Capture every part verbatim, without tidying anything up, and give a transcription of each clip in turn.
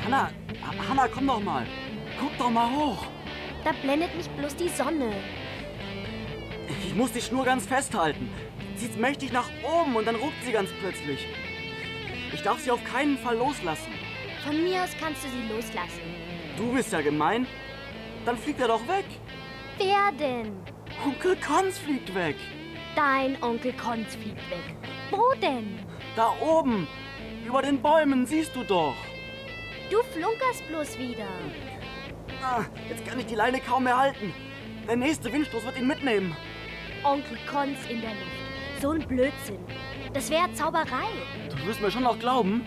Hanna, Hanna, komm doch mal. Guck doch mal hoch. Da blendet mich bloß die Sonne. Ich muss die Schnur ganz festhalten. Zieht's mächtig nach oben und dann ruckt sie ganz plötzlich. Ich darf sie auf keinen Fall loslassen. Von mir aus kannst du sie loslassen. Du bist ja gemein. Dann fliegt er doch weg. Wer denn? Onkel Konz fliegt weg. Dein Onkel Konz fliegt weg. Wo denn? Da oben. Über den Bäumen, siehst du doch. Du flunkerst bloß wieder. Ah, jetzt kann ich die Leine kaum mehr halten. Der nächste Windstoß wird ihn mitnehmen. Onkel Konz in der Luft. So ein Blödsinn. Das wäre Zauberei. Du wirst mir schon noch glauben.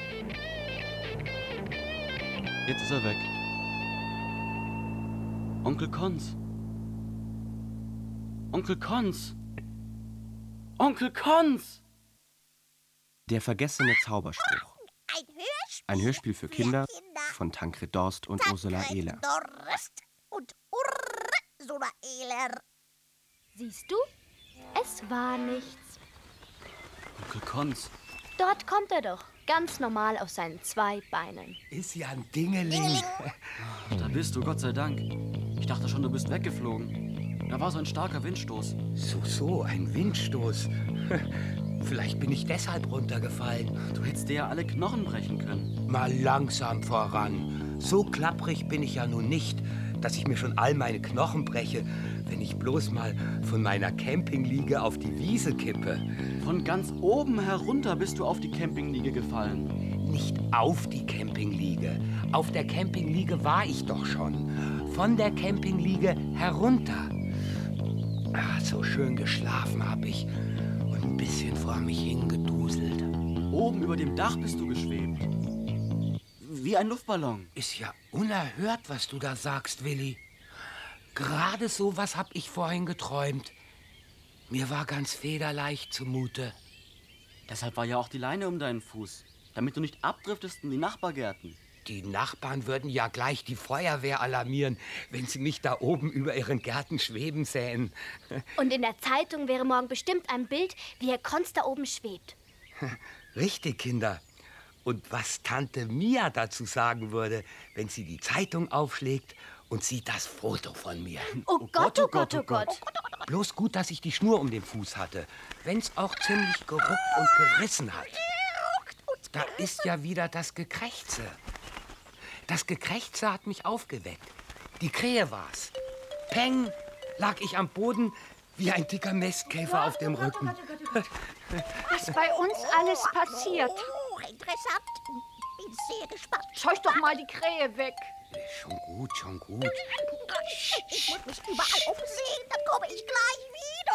Jetzt ist er weg. Onkel Konz. Onkel Konz. Onkel Konz. Der vergessene Zauberspruch. Ein Hörspiel, Ein Hörspiel für Kinder, für Kinder. von Tancred Dorst und Ursula Ehler. Dorst und Ursula Ehler. Siehst du? Es war nichts. Onkel Konz. Dort kommt er doch. Ganz normal auf seinen zwei Beinen. Ist ja ein Dingeling. Dingeling. Da bist du, Gott sei Dank. Ich dachte schon, du bist weggeflogen. Da war so ein starker Windstoß. So, so, ein Windstoß. Vielleicht bin ich deshalb runtergefallen. Du hättest dir ja alle Knochen brechen können. Mal langsam voran. So klapprig bin ich ja nun nicht, dass ich mir schon all meine Knochen breche, wenn ich bloß mal von meiner Campingliege auf die Wiese kippe. Von ganz oben herunter bist du auf die Campingliege gefallen. Nicht auf die Campingliege. Auf der Campingliege war ich doch schon. Von der Campingliege herunter. Ach, so schön geschlafen hab ich und ein bisschen vor mich hingeduselt. Oben über dem Dach bist du geschwebt. Wie ein Luftballon. Ist ja unerhört, was du da sagst, Willi. Gerade so was hab ich vorhin geträumt. Mir war ganz federleicht zumute. Deshalb war ja auch die Leine um deinen Fuß. Damit du nicht abdriftest in die Nachbargärten. Die Nachbarn würden ja gleich die Feuerwehr alarmieren, wenn sie mich da oben über ihren Gärten schweben sähen. Und in der Zeitung wäre morgen bestimmt ein Bild, wie Herr Konz da oben schwebt. Richtig, Kinder. Und was Tante Mia dazu sagen würde, wenn sie die Zeitung aufschlägt und sieht das Foto von mir. Oh, Gott, oh Gott, oh Gott. Bloß gut, dass ich die Schnur um den Fuß hatte, wenn's auch ziemlich geruckt und gerissen hat. Da ist ja wieder das Gekrächze. Das Gekrächze hat mich aufgeweckt. Die Krähe war's. Peng, lag ich am Boden wie ein dicker Mistkäfer auf dem Rücken. Was bei uns alles passiert. Oh, interessant. Bin sehr gespannt. Scheuch doch mal die Krähe weg. Schon gut, schon gut. Ich muss mich überall umsehen, dann komme ich gleich wieder.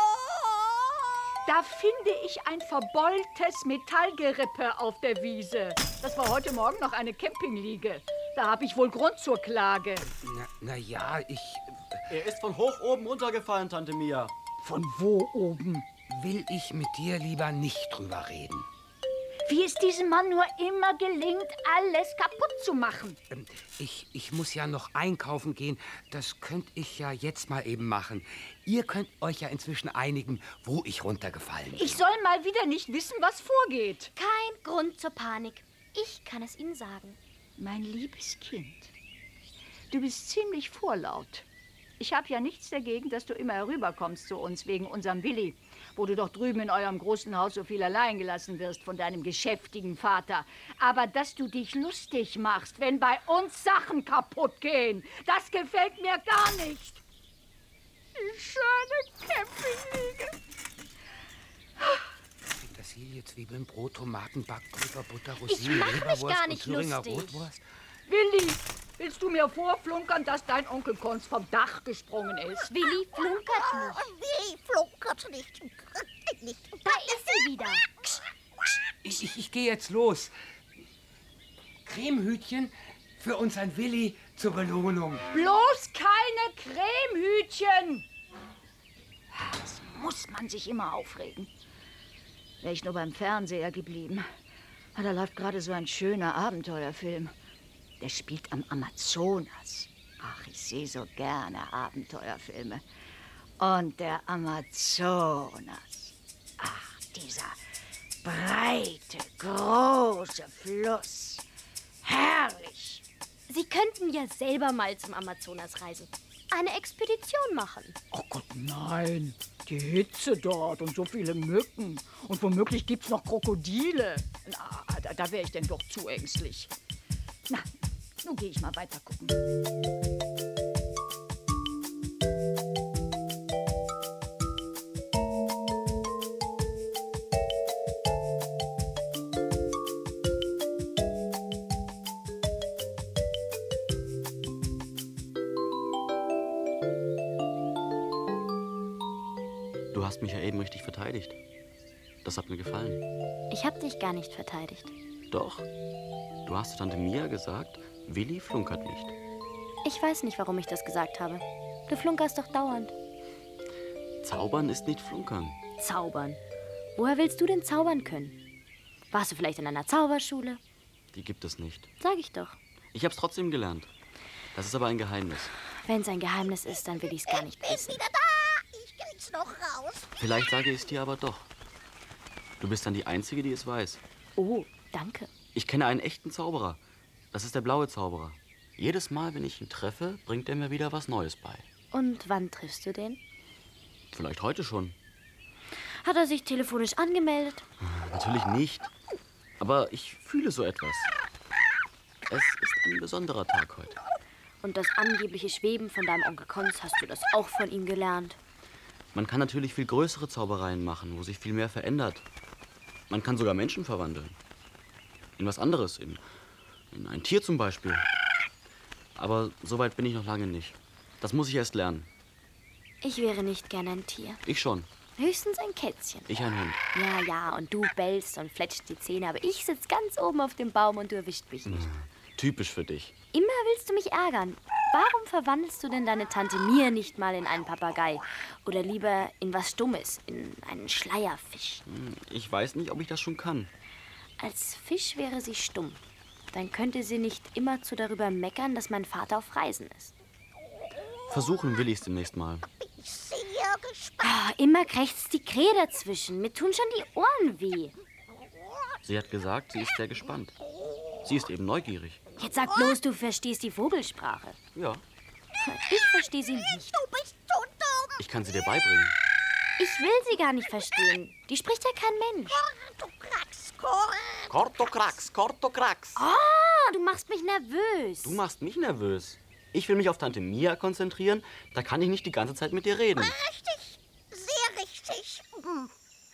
Da finde ich ein verbeultes Metallgerippe auf der Wiese. Das war heute Morgen noch eine Campingliege. Da habe ich wohl Grund zur Klage. Na, na ja, ich... Er ist von hoch oben runtergefallen, Tante Mia. Von wo oben? Will ich mit dir lieber nicht drüber reden. Wie es diesem Mann nur immer gelingt, alles kaputt zu machen. Ähm, ich, ich muss ja noch einkaufen gehen. Das könnte ich ja jetzt mal eben machen. Ihr könnt euch ja inzwischen einigen, wo ich runtergefallen bin. Ich soll mal wieder nicht wissen, was vorgeht. Kein Grund zur Panik. Ich kann es Ihnen sagen. Mein liebes Kind, du bist ziemlich vorlaut. Ich habe ja nichts dagegen, dass du immer herüberkommst zu uns wegen unserem Willi, wo du doch drüben in eurem großen Haus so viel allein gelassen wirst von deinem geschäftigen Vater. Aber dass du dich lustig machst, wenn bei uns Sachen kaputt gehen, das gefällt mir gar nicht. Die schöne Campingliege. Petersilie, Zwiebeln, Brot, Tomaten, Backpulver, Butter, Ich Rosinen, mach mich Leberwurst gar und nicht Thüringer lustig. Rotwurst. Willi, willst du mir vorflunkern, dass dein Onkel Konz vom Dach gesprungen ist? Willi flunkert nicht. Oh, Willi flunkert nicht. nicht. Da ist sie wieder. Ich, ich, ich gehe jetzt los. Cremehütchen für unseren Willi zur Belohnung. Bloß keine Cremehütchen! Das muss man sich immer aufregen. Wäre ich nur beim Fernseher geblieben. Ah, da läuft gerade so ein schöner Abenteuerfilm. Der spielt am Amazonas. Ach, ich sehe so gerne Abenteuerfilme. Und der Amazonas. Ach, dieser breite, große Fluss. Herrlich. könnten ja selber mal zum Amazonas reisen. Eine Expedition machen. Oh Gott, nein. Die Hitze dort und so viele Mücken. Und womöglich gibt's noch Krokodile. Na, da, da wäre ich denn doch zu ängstlich. Na, nun gehe ich mal weiter gucken. Du hast mich ja eben richtig verteidigt. Das hat mir gefallen. Ich habe dich gar nicht verteidigt. Doch. Du hast zu Tante Mia gesagt, Willi flunkert nicht. Ich weiß nicht, warum ich das gesagt habe. Du flunkerst doch dauernd. Zaubern ist nicht flunkern. Zaubern? Woher willst du denn zaubern können? Warst du vielleicht in einer Zauberschule? Die gibt es nicht. Sag ich doch. Ich hab's trotzdem gelernt. Das ist aber ein Geheimnis. Wenn es ein Geheimnis ist, dann will ich es gar nicht Ich bin wissen. wieder da. Ich krieg's noch raus. Vielleicht sage ich es dir aber doch. Du bist dann die Einzige, die es weiß. Oh, danke. Ich kenne einen echten Zauberer. Das ist der blaue Zauberer. Jedes Mal, wenn ich ihn treffe, bringt er mir wieder was Neues bei. Und wann triffst du den? Vielleicht heute schon. Hat er sich telefonisch angemeldet? Natürlich nicht. Aber ich fühle so etwas. Es ist ein besonderer Tag heute. Und das angebliche Schweben von deinem Onkel Konz, hast du das auch von ihm gelernt? Man kann natürlich viel größere Zaubereien machen, wo sich viel mehr verändert. Man kann sogar Menschen verwandeln. In was anderes, in, in ein Tier zum Beispiel. Aber so weit bin ich noch lange nicht. Das muss ich erst lernen. Ich wäre nicht gern ein Tier. Ich schon. Höchstens ein Kätzchen. Ich ein Hund. Ja, ja, und du bellst und fletscht die Zähne, aber ich sitz ganz oben auf dem Baum und du erwischt mich nicht. Typisch für dich. Immer willst du mich ärgern. Warum verwandelst du denn deine Tante Mia nicht mal in einen Papagei? Oder lieber in was Stummes, in einen Schleierfisch? Ich weiß nicht, ob ich das schon kann. Als Fisch wäre sie stumm. Dann könnte sie nicht immerzu darüber meckern, dass mein Vater auf Reisen ist. Versuchen will ich es demnächst mal. Bin ich sehr gespannt. Ah, immer krächzt die Krähe dazwischen. Mir tun schon die Ohren weh. Sie hat gesagt, sie ist sehr gespannt. Sie ist eben neugierig. Jetzt sag bloß, du verstehst die Vogelsprache. Ja, Ich verstehe sie nicht. Du bist so dumm. ich kann sie dir beibringen. Ich will sie gar nicht verstehen. Die spricht ja kein Mensch. Du Krax, Korn. Kortokrax, Kortokrax. Ah, du machst mich nervös. Du machst mich nervös. Ich will mich auf Tante Mia konzentrieren. Da kann ich nicht die ganze Zeit mit dir reden. Richtig. Sehr richtig. Hm.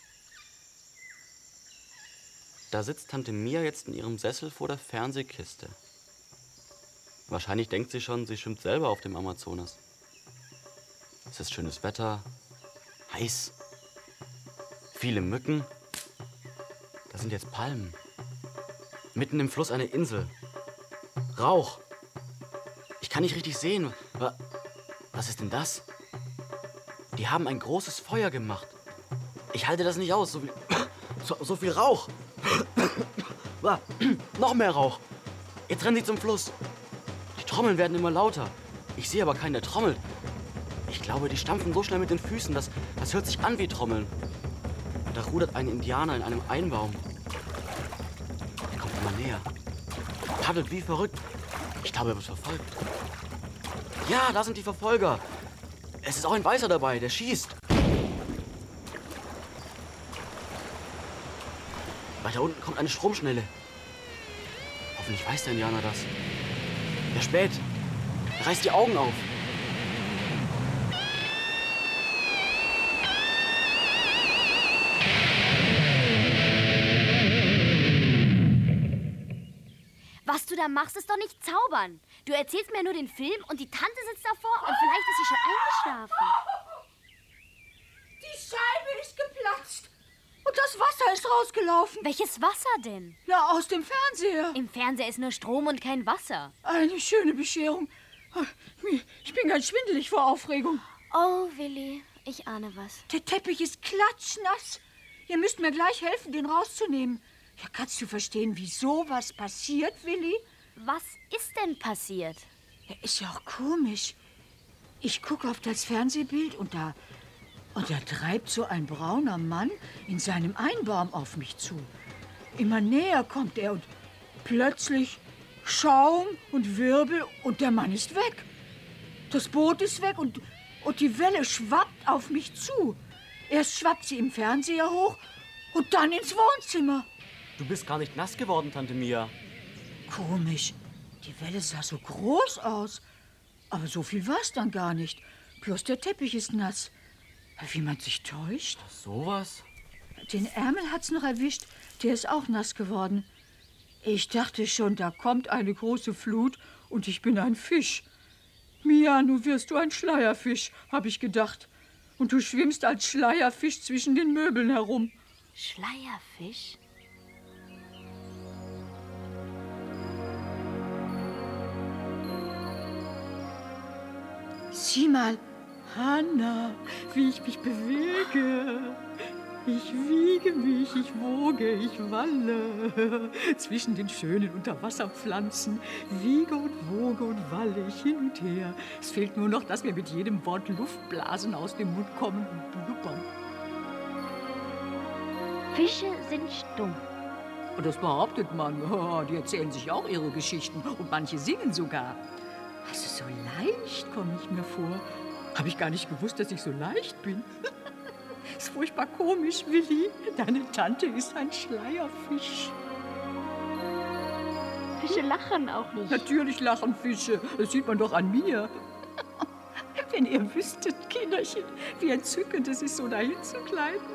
Da sitzt Tante Mia jetzt in ihrem Sessel vor der Fernsehkiste. Wahrscheinlich denkt sie schon, sie schwimmt selber auf dem Amazonas. Es ist schönes Wetter, heiß, viele Mücken. Da sind jetzt Palmen. Mitten im Fluss eine Insel. Rauch. Ich kann nicht richtig sehen. Wa- Was ist denn das? Die haben ein großes Feuer gemacht. Ich halte das nicht aus. So viel, so, so viel Rauch. Wa- Noch mehr Rauch. Jetzt rennen sie zum Fluss. Die Trommeln werden immer lauter. Ich sehe aber keinen, der trommelt. Ich glaube, die stampfen so schnell mit den Füßen, dass das hört sich an wie Trommeln. Und da rudert ein Indianer in einem Einbaum. Er kommt immer näher. Paddelt wie verrückt. Ich glaube, er wird verfolgt. Ja, da sind die Verfolger. Es ist auch ein Weißer dabei, der schießt. Weiter unten kommt eine Stromschnelle. Hoffentlich weiß der Indianer das. Der späht. Er reißt die Augen auf. Was du da machst, ist doch nicht zaubern. Du erzählst mir nur den Film und die Tante sitzt davor und vielleicht ist sie schon eingeschlafen. Die Scheibe ist geplatzt. Und das Wasser ist rausgelaufen. Welches Wasser denn? Na, aus dem Fernseher. Im Fernseher ist nur Strom und kein Wasser. Eine schöne Bescherung. Ich bin ganz schwindelig vor Aufregung. Oh, Willi, ich ahne was. Der Teppich ist klatschnass. Ihr müsst mir gleich helfen, den rauszunehmen. Ja, kannst du verstehen, wieso was passiert, Willi? Was ist denn passiert? Ja, ist ja auch komisch. Ich gucke auf das Fernsehbild und da, und da treibt so ein brauner Mann in seinem Einbaum auf mich zu. Immer näher kommt er und plötzlich Schaum und Wirbel und der Mann ist weg. Das Boot ist weg und, und die Welle schwappt auf mich zu. Erst schwappt sie im Fernseher hoch und dann ins Wohnzimmer. Du bist gar nicht nass geworden, Tante Mia. Komisch, die Welle sah so groß aus. Aber so viel war es dann gar nicht. Bloß der Teppich ist nass. Wie man sich täuscht. Sowas? Den Ärmel hat's noch erwischt. Der ist auch nass geworden. Ich dachte schon, da kommt eine große Flut und ich bin ein Fisch. Mia, nun wirst du ein Schleierfisch, habe ich gedacht. Und du schwimmst als Schleierfisch zwischen den Möbeln herum. Schleierfisch? Sieh mal, Hanna, wie ich mich bewege. Ich wiege mich, ich woge, ich walle. Zwischen den schönen Unterwasserpflanzen wiege und woge und walle ich hin und her. Es fehlt nur noch, dass mir mit jedem Wort Luftblasen aus dem Mund kommen und blubbern. Fische sind stumm. Und das behauptet man. Oh, die erzählen sich auch ihre Geschichten und manche singen sogar. Also so leicht komme ich mir vor. Habe ich gar nicht gewusst, dass ich so leicht bin. Ist furchtbar komisch, Willi. Deine Tante ist ein Schleierfisch. Fische lachen auch nicht. Natürlich lachen Fische. Das sieht man doch an mir. Wenn ihr wüsstet, Kinderchen, wie entzückend es ist, so dahin zu gleiten.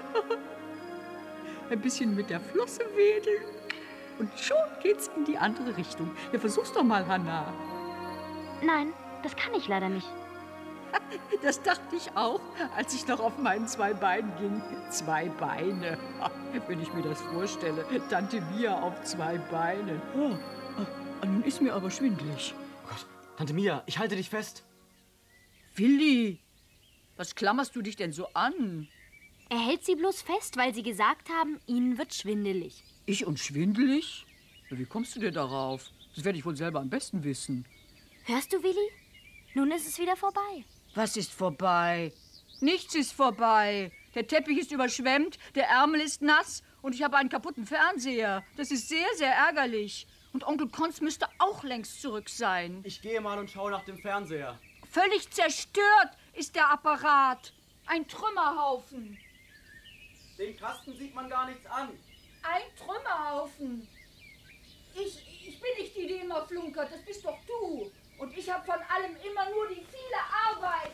Ein bisschen mit der Flosse wedeln. Und schon geht's in die andere Richtung. Ja, versuch's doch mal, Hanna. Nein, das kann ich leider nicht. Das dachte ich auch, als ich noch auf meinen zwei Beinen ging. Zwei Beine. Wenn ich mir das vorstelle. Tante Mia auf zwei Beinen. Oh, oh, nun ist mir aber schwindelig. Oh Gott, Tante Mia, ich halte dich fest. Willi, was klammerst du dich denn so an? Er hält sie bloß fest, weil sie gesagt haben, ihnen wird schwindelig. Ich und schwindelig? Wie kommst du denn darauf? Das werde ich wohl selber am besten wissen. Hörst du, Willi? Nun ist es wieder vorbei. Was ist vorbei? Nichts ist vorbei. Der Teppich ist überschwemmt, der Ärmel ist nass und ich habe einen kaputten Fernseher. Das ist sehr, sehr ärgerlich. Und Onkel Konz müsste auch längst zurück sein. Ich gehe mal und schaue nach dem Fernseher. Völlig zerstört ist der Apparat. Ein Trümmerhaufen. Den Kasten sieht man gar nichts an. Ein Trümmerhaufen. Ich, ich bin nicht die, die immer flunkert. Das bist doch du. Und ich habe von allem immer nur die viele Arbeit.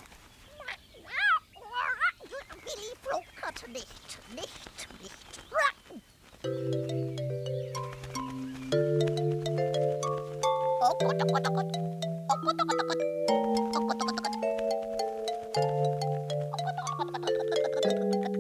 Willi flunkert nicht, nicht, nicht. Oh Gott, oh Gott, oh Gott. Oh Gott, oh Gott, oh Gott. Oh Gott, oh Gott, oh Gott. Oh Gott, oh Gott, oh Gott, oh Gott, oh Gott.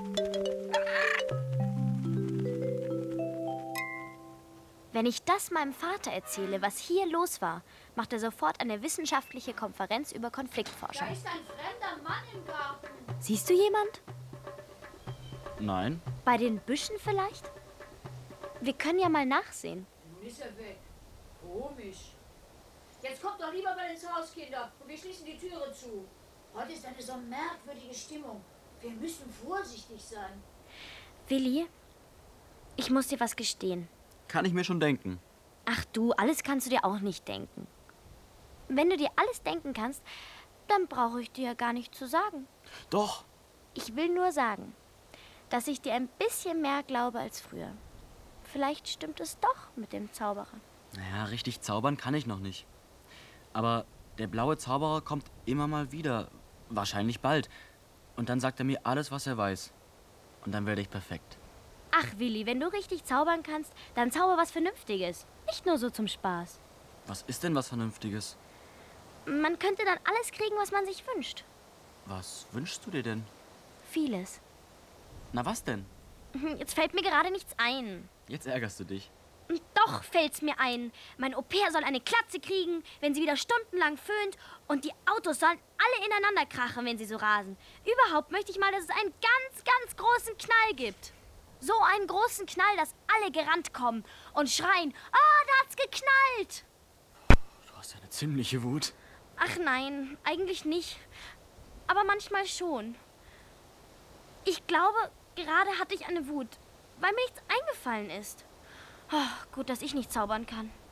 Wenn ich das meinem Vater erzähle, was hier los war, macht er sofort eine wissenschaftliche Konferenz über Konfliktforschung. Da ist ein fremder Mann im Garten. Siehst du jemand? Nein. Bei den Büschen vielleicht? Wir können ja mal nachsehen. Nun ist er weg. Komisch. Jetzt kommt doch lieber mal ins Haus, Kinder, und wir schließen die Türe zu. Heute ist eine so merkwürdige Stimmung. Wir müssen vorsichtig sein. Willi, ich muss dir was gestehen. Kann ich mir schon denken. Ach du, alles kannst du dir auch nicht denken. Wenn du dir alles denken kannst, dann brauche ich dir ja gar nicht zu sagen. Doch. Ich will nur sagen, dass ich dir ein bisschen mehr glaube als früher. Vielleicht stimmt es doch mit dem Zauberer. Naja, richtig zaubern kann ich noch nicht. Aber der blaue Zauberer kommt immer mal wieder. Wahrscheinlich bald. Und dann sagt er mir alles, was er weiß. Und dann werde ich perfekt. Ach, Willi, wenn du richtig zaubern kannst, dann zauber was Vernünftiges. Nicht nur so zum Spaß. Was ist denn was Vernünftiges? Man könnte dann alles kriegen, was man sich wünscht. Was wünschst du dir denn? Vieles. Na, was denn? Jetzt fällt mir gerade nichts ein. Jetzt ärgerst du dich. Doch fällt's mir ein. Mein Au-pair soll eine Klatze kriegen, wenn sie wieder stundenlang föhnt. Und die Autos sollen alle ineinander krachen, wenn sie so rasen. Überhaupt möchte ich mal, dass es einen ganz, ganz großen Knall gibt. So einen großen Knall, dass alle gerannt kommen und schreien, ah, da hat's geknallt. Du hast ja eine ziemliche Wut. Ach nein, eigentlich nicht. Aber manchmal schon. Ich glaube, gerade hatte ich eine Wut, weil mir nichts eingefallen ist. Oh, gut, dass ich nicht zaubern kann.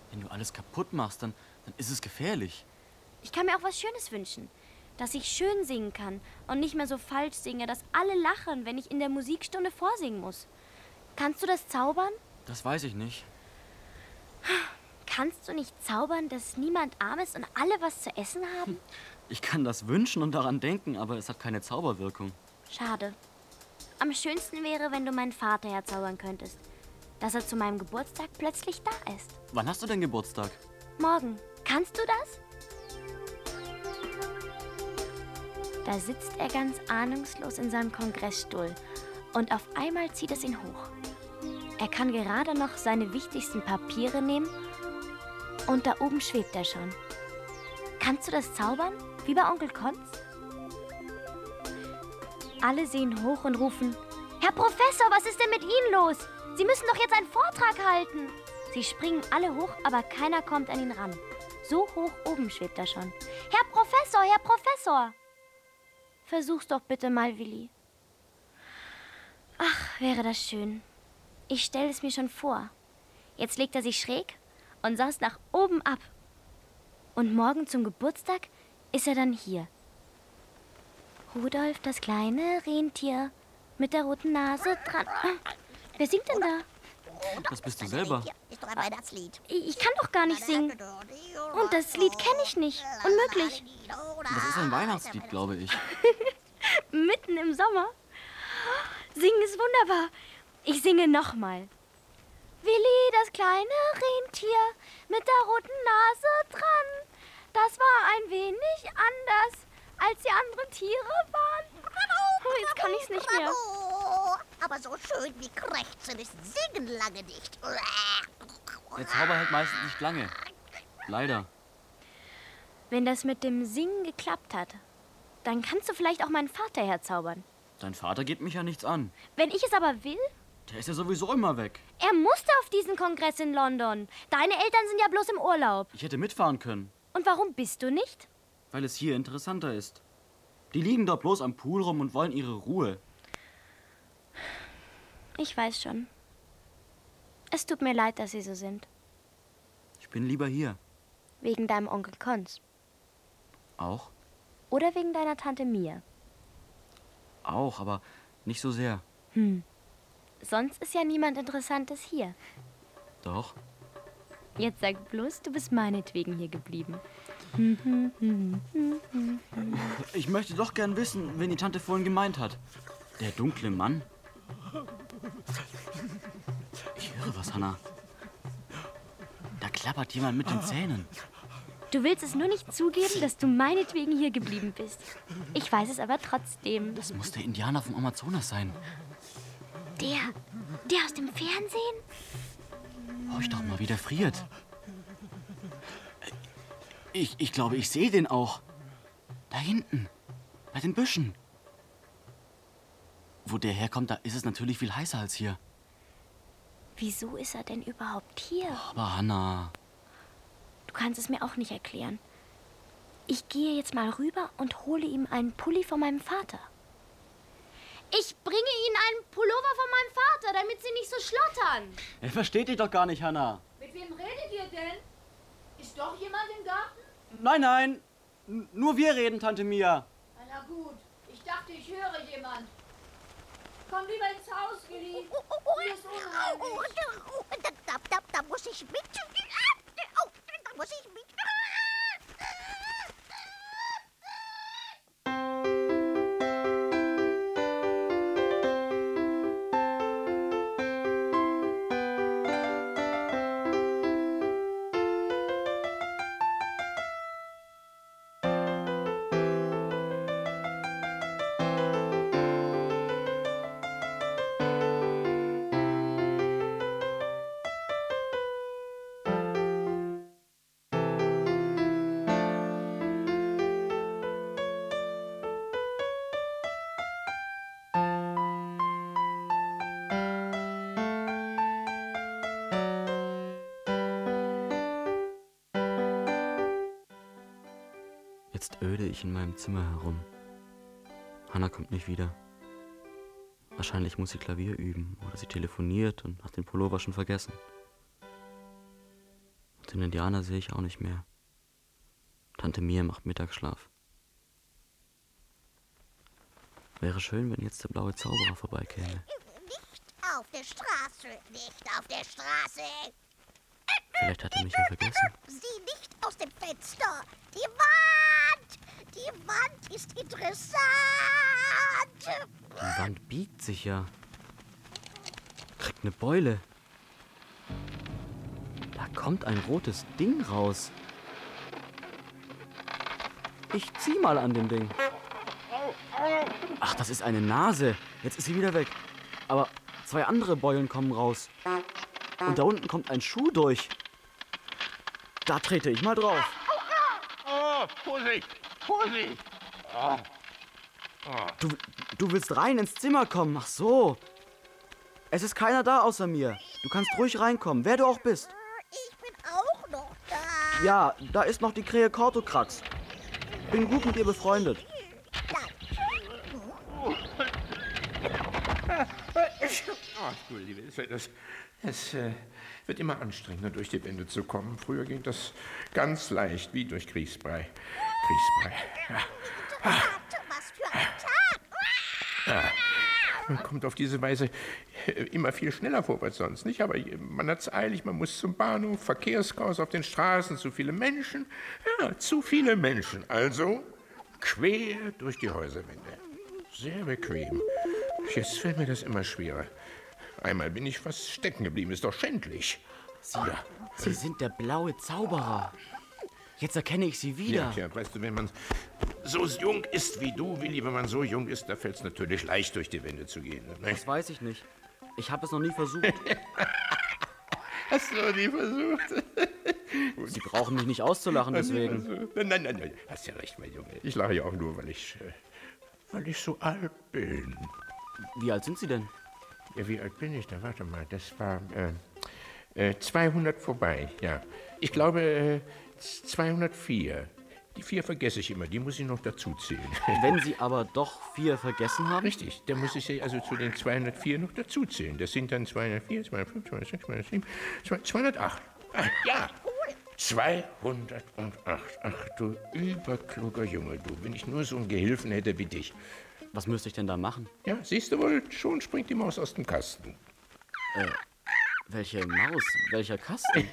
Wenn du alles kaputt machst, dann, dann ist es gefährlich. Ich kann mir auch was Schönes wünschen. Dass ich schön singen kann und nicht mehr so falsch singe, dass alle lachen, wenn ich in der Musikstunde vorsingen muss. Kannst du das zaubern? Das weiß ich nicht. Kannst du nicht zaubern, dass niemand arm ist und alle was zu essen haben? Ich kann das wünschen und daran denken, aber es hat keine Zauberwirkung. Schade. Am schönsten wäre, wenn du meinen Vater herzaubern könntest. Dass er zu meinem Geburtstag plötzlich da ist. Wann hast du denn Geburtstag? Morgen. Kannst du das? Da sitzt er ganz ahnungslos in seinem Kongressstuhl und auf einmal zieht es ihn hoch. Er kann gerade noch seine wichtigsten Papiere nehmen und da oben schwebt er schon. Kannst du das zaubern? Wie bei Onkel Konz? Alle sehen hoch und rufen: Herr Professor, was ist denn mit Ihnen los? Sie müssen doch jetzt einen Vortrag halten. Sie springen alle hoch, aber keiner kommt an ihn ran. So hoch oben schwebt er schon. Herr Professor, Herr Professor! Versuch's doch bitte mal, Willi. Ach, wäre das schön. Ich stelle es mir schon vor. Jetzt legt er sich schräg und saust nach oben ab. Und morgen zum Geburtstag ist er dann hier. Rudolf, das kleine Rentier mit der roten Nase dran. Ah, wer singt denn da? Das bist du selber. Ist doch ein Weihnachtslied. Ich, ich kann doch gar nicht singen. Und das Lied kenne ich nicht. Unmöglich. Das ist ein Weihnachtslied, glaube ich. Mitten im Sommer. Singen ist wunderbar. Ich singe nochmal. Willi, das kleine Rentier mit der roten Nase dran. Das war ein wenig anders, als die anderen Tiere waren. Oh, jetzt kann ich's nicht mehr. Bravo. Aber so schön wie Krächzen ist Singen lange nicht. Der Zauber hält meistens nicht lange. Leider. Wenn das mit dem Singen geklappt hat, dann kannst du vielleicht auch meinen Vater herzaubern. Dein Vater geht mich ja nichts an. Wenn ich es aber will? Der ist ja sowieso immer weg. Er musste auf diesen Kongress in London. Deine Eltern sind ja bloß im Urlaub. Ich hätte mitfahren können, Und warum bist du nicht? weil es hier interessanter ist. Die liegen dort bloß am Pool rum und wollen ihre Ruhe. Ich weiß schon. Es tut mir leid, dass sie so sind. Ich bin lieber hier. Wegen deinem Onkel Konz. Auch? Oder wegen deiner Tante Mia. Auch, aber nicht so sehr. Hm. Sonst ist ja niemand Interessantes hier. Doch. Jetzt sag bloß, du bist meinetwegen hier geblieben. Ich möchte doch gern wissen, wen die Tante vorhin gemeint hat. Der dunkle Mann? Ich höre was, Hanna. Da klappert jemand mit den Zähnen. Du willst es nur nicht zugeben, dass du meinetwegen hier geblieben bist. Ich weiß es aber trotzdem. Das muss der Indianer vom Amazonas sein. Der, der aus dem Fernsehen? Horch doch mal, wie der friert. Ich, ich glaube, ich sehe den auch. Da hinten, bei den Büschen. Wo der herkommt, da ist es natürlich viel heißer als hier. Wieso ist er denn überhaupt hier? Aber Hanna, Du kannst es mir auch nicht erklären. Ich gehe jetzt mal rüber und hole ihm einen Pulli von meinem Vater. Ich bringe Ihnen einen Pullover von meinem Vater, damit Sie nicht so schlottern. er versteht dich doch gar nicht, Hanna. Mit wem redet ihr denn? Ist doch jemand im Garten? Nein, nein, N- nur wir reden, Tante Mia. Na gut, ich dachte, ich höre jemand. Komm lieber ins Haus, Willi. Hier ist unheimlich. Da, da, da, da muss ich mit. Oh, da muss ich mit. Jetzt öde ich in meinem Zimmer herum. Hanna kommt nicht wieder. Wahrscheinlich muss sie Klavier üben oder sie telefoniert und hat den Pullover schon vergessen. Den Indianer sehe ich auch nicht mehr. Tante Mia macht Mittagsschlaf. Wäre schön, wenn jetzt der blaue Zauberer vorbeikäme. Nicht auf der Straße, nicht auf der Straße. Vielleicht hat er mich ja vergessen. Sieh nicht aus dem Fenster. Die Wand, die Wand ist interessant. Die Wand biegt sich ja. Kriegt eine Beule. Da kommt ein rotes Ding raus. Ich zieh mal an dem Ding. Ach, das ist eine Nase. Jetzt ist sie wieder weg. Aber zwei andere Beulen kommen raus. Und da unten kommt ein Schuh durch. Da trete ich mal drauf. Oh, Vorsicht! Vorsicht! Oh. Oh. Du, du willst rein ins Zimmer kommen? Ach so. Es ist keiner da außer mir. Du kannst ruhig reinkommen, wer du auch bist. Ich bin auch noch da. Ja, da ist noch die Krähe Kortokrax. Bin gut mit ihr befreundet. Oh, du liebes, das, es äh, wird immer anstrengender, durch die Wände zu kommen. Früher ging das ganz leicht, wie durch Grießbrei. Grießbrei. Ja. Was für ein Tag. Ja. Man kommt auf diese Weise immer viel schneller vorwärts sonst, nicht? Aber man hat's eilig, man muss zum Bahnhof, Verkehrschaos auf den Straßen, zu viele Menschen. Ja, zu viele Menschen. Also quer durch die Häuserwände. Sehr bequem. Jetzt fällt mir das immer schwerer. Einmal bin ich fast stecken geblieben, ist doch schändlich. Sie, Sie sind der blaue Zauberer. Jetzt erkenne ich Sie wieder. Ja, ja, weißt du, wenn man so jung ist wie du, Willi, wenn man so jung ist, da fällt es natürlich leicht, durch die Wände zu gehen. Ne? Das weiß ich nicht. Ich habe es noch nie versucht. Hast du noch nie versucht? Sie brauchen mich nicht auszulachen deswegen. Nein, nein, nein, nein, hast ja recht, mein Junge. Ich lache ja auch nur, weil ich, weil ich so alt bin. Wie alt sind Sie denn? Ja, wie alt bin ich da? Warte mal, das war äh, äh, zweihundert vorbei, ja. Ich glaube äh, zweihundertvier. Die vier vergesse ich immer, die muss ich noch dazu zählen. Wenn Sie aber doch vier vergessen haben? Richtig, da muss ich also zu den zweihundertvier noch dazu zählen. Das sind dann zweihundertvier, zweihundertfünf, zweihundertsechs, zweihundertsieben, zweihundertacht. Ah, ja, zweihundertacht. Ach, du überkluger Junge, du. Wenn ich nur so einen Gehilfen hätte wie dich. Was müsste ich denn da machen? Ja, siehst du wohl, schon springt die Maus aus dem Kasten. Äh, welche Maus? Welcher Kasten?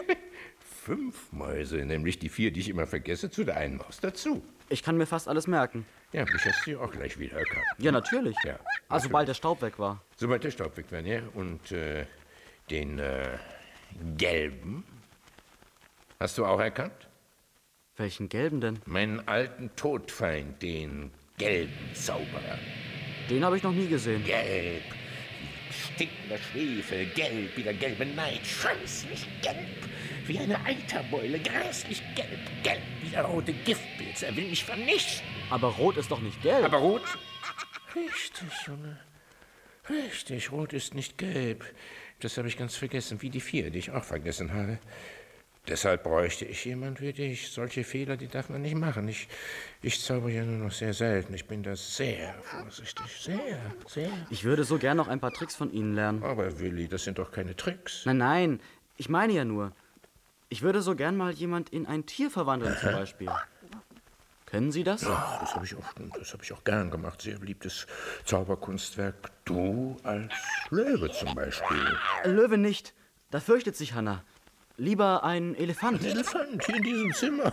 Fünf Mäuse, nämlich die vier, die ich immer vergesse, zu der einen Maus dazu. Ich kann mir fast alles merken. Ja, mich hast du ja auch gleich wieder erkannt. Ja, natürlich. Ja, also sobald der Staub weg war. Sobald der Staub weg war, ja. Und äh, den äh, gelben hast du auch erkannt? Welchen gelben denn? Meinen alten Todfeind, den gelben Zauberer. Den habe ich noch nie gesehen. Gelb, wie stinkender Schwefel, gelb wie der gelbe Neid, scheußlich gelb, wie eine Eiterbeule, grässlich gelb, gelb wie der rote Giftpilz, er will mich vernichten. Aber rot ist doch nicht gelb. Aber rot? Richtig, Junge. Richtig, rot ist nicht gelb. Das habe ich ganz vergessen, wie die vier, die ich auch vergessen habe. Deshalb bräuchte ich jemand wie dich. Solche Fehler, die darf man nicht machen. Ich, ich zaubere ja nur noch sehr selten. Ich bin da sehr vorsichtig. Sehr, sehr. Ich würde so gern noch ein paar Tricks von Ihnen lernen. Aber Willi, das sind doch keine Tricks. Nein, nein. Ich meine ja nur. Ich würde so gern mal jemand in ein Tier verwandeln, zum Beispiel. Können Sie das? Ja, das habe ich auch, das habe ich auch gern gemacht. Sehr beliebtes Zauberkunstwerk. Du als Löwe zum Beispiel. Löwe nicht. Da fürchtet sich Hannah. Lieber ein Elefant. Ein Elefant hier in diesem Zimmer.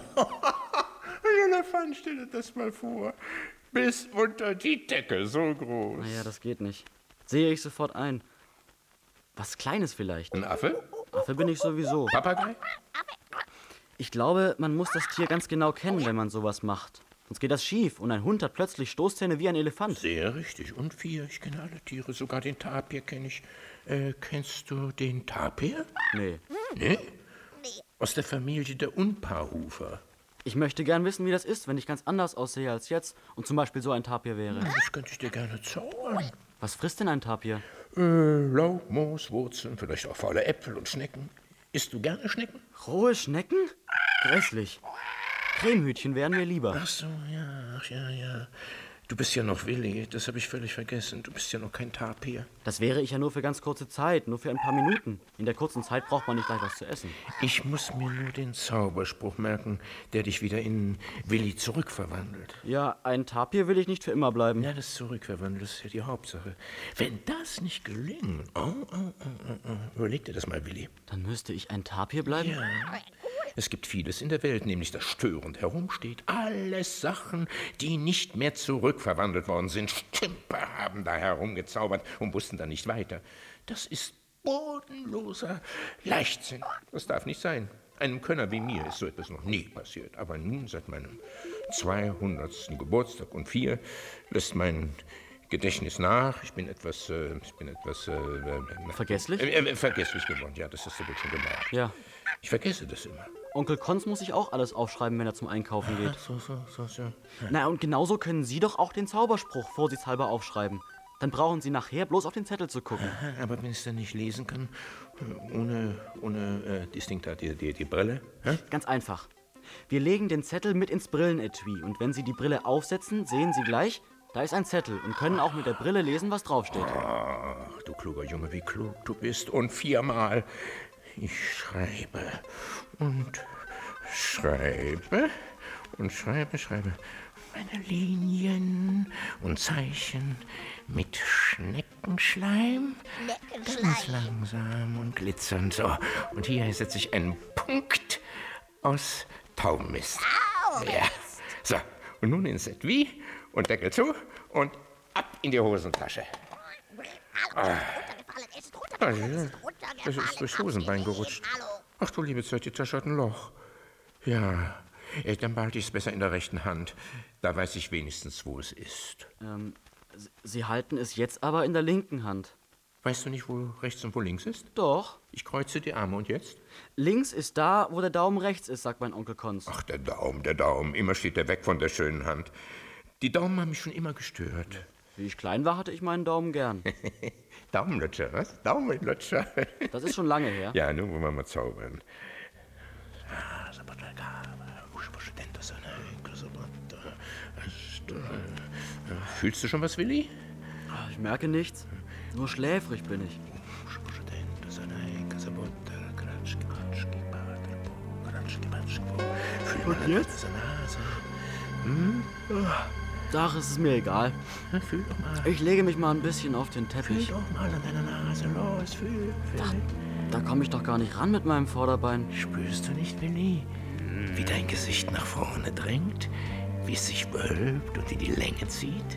Ein Elefant, stell dir das mal vor. Bis unter die Decke, so groß. Naja, das geht nicht. Sehe ich sofort ein. Was Kleines vielleicht. Ein Affe? Affe bin ich sowieso. Papagei? Ich glaube, man muss das Tier ganz genau kennen, wenn man sowas macht. Sonst geht das schief und ein Hund hat plötzlich Stoßzähne wie ein Elefant. Sehr richtig. Und vier. Ich kenne alle Tiere, sogar den Tapir kenne ich. Äh, kennst du den Tapir? Nee. Nee? Aus der Familie der Unpaarhufer. Ich möchte gern wissen, wie das ist, wenn ich ganz anders aussehe als jetzt und zum Beispiel so ein Tapir wäre. Das könnte ich dir gerne zaubern. Was frisst denn ein Tapir? Äh, Laub, Moos, Wurzeln, vielleicht auch faule Äpfel und Schnecken. Isst du gerne Schnecken? Rohe Schnecken? Grässlich. Cremehütchen wären mir lieber. Ach so, ja, ach ja, ja. Du bist ja noch Willi, das habe ich völlig vergessen. Du bist ja noch kein Tapir. Das wäre ich ja nur für ganz kurze Zeit, nur für ein paar Minuten. In der kurzen Zeit braucht man nicht gleich was zu essen. Ich muss mir nur den Zauberspruch merken, der dich wieder in Willi zurückverwandelt. Ja, ein Tapir will ich nicht für immer bleiben. Ja, das Zurückverwandeln, das ist ja die Hauptsache. Wenn das nicht gelingt, oh, oh, oh, oh, oh. Überleg dir das mal, Willi. Dann müsste ich ein Tapir bleiben? Ja. Es gibt vieles in der Welt, nämlich das störend herumsteht. Alles Sachen, die nicht mehr zurückverwandelt worden sind. Stümper haben da herumgezaubert und wussten dann nicht weiter. Das ist bodenloser Leichtsinn. Das darf nicht sein. Einem Könner wie mir ist so etwas noch nie passiert. Aber nun, seit meinem zweihundertsten Geburtstag und vier, lässt mein Gedächtnis nach. Ich bin etwas, äh, ich bin etwas... Äh, äh, Vergesslich? Äh, äh, vergesslich geworden, ja, das hast du wohl schon gemerkt. Ja. Ich vergesse das immer. Onkel Konz muss sich auch alles aufschreiben, wenn er zum Einkaufen geht. Ach, so, so, so, so. Ja. Na, und genauso können Sie doch auch den Zauberspruch vorsichtshalber aufschreiben. Dann brauchen Sie nachher bloß auf den Zettel zu gucken. Aha, aber wenn ich es dann nicht lesen kann, ohne, ohne äh, Distinkta, die, die, die Brille? Hä? Ganz einfach. Wir legen den Zettel mit ins Brillenetui und wenn Sie die Brille aufsetzen, sehen Sie gleich, da ist ein Zettel und können auch mit der Brille lesen, was draufsteht. Ach, du kluger Junge, wie klug du bist. Und viermal. Ich schreibe und schreibe und schreibe, schreibe. Meine Linien und Zeichen mit Schneckenschleim. Ganz langsam und glitzernd. So, und hier setze ich einen Punkt aus Taubenmist. Ja. So, und nun ins Etui und Deckel zu und ab in die Hosentasche. Ah. Ah, ja. Es ist durchs Hosenbein gerutscht. Ach du liebe Zeit, die Tasche hat ein Loch. Ja, äh, dann behalte ich es besser in der rechten Hand. Da weiß ich wenigstens, wo es ist. Ähm, Sie halten es jetzt aber in der linken Hand. Weißt du nicht, wo rechts und wo links ist? Doch. Ich kreuze die Arme und jetzt? Links ist da, wo der Daumen rechts ist, sagt mein Onkel Konz. Ach, der Daumen, der Daumen. Immer steht er weg von der schönen Hand. Die Daumen haben mich schon immer gestört. Wie ich klein war, hatte ich meinen Daumen gern. Daumenlutscher, was? Daumenlutscher. Das ist schon lange her. Ja, nun wollen wir mal zaubern. Fühlst du schon was, Willi? Ich merke nichts. Nur schläfrig bin ich. Und jetzt? Hm? Ach, es ist mir egal. Fühl doch mal. Ich lege mich mal ein bisschen auf den Teppich. Fühl doch mal an deiner Nase. Los, fühl, fühl. Da, da komme ich doch gar nicht ran mit meinem Vorderbein. Spürst du nicht, Willi? Wie dein Gesicht nach vorne drängt? Wie es sich wölbt und wie die Länge zieht?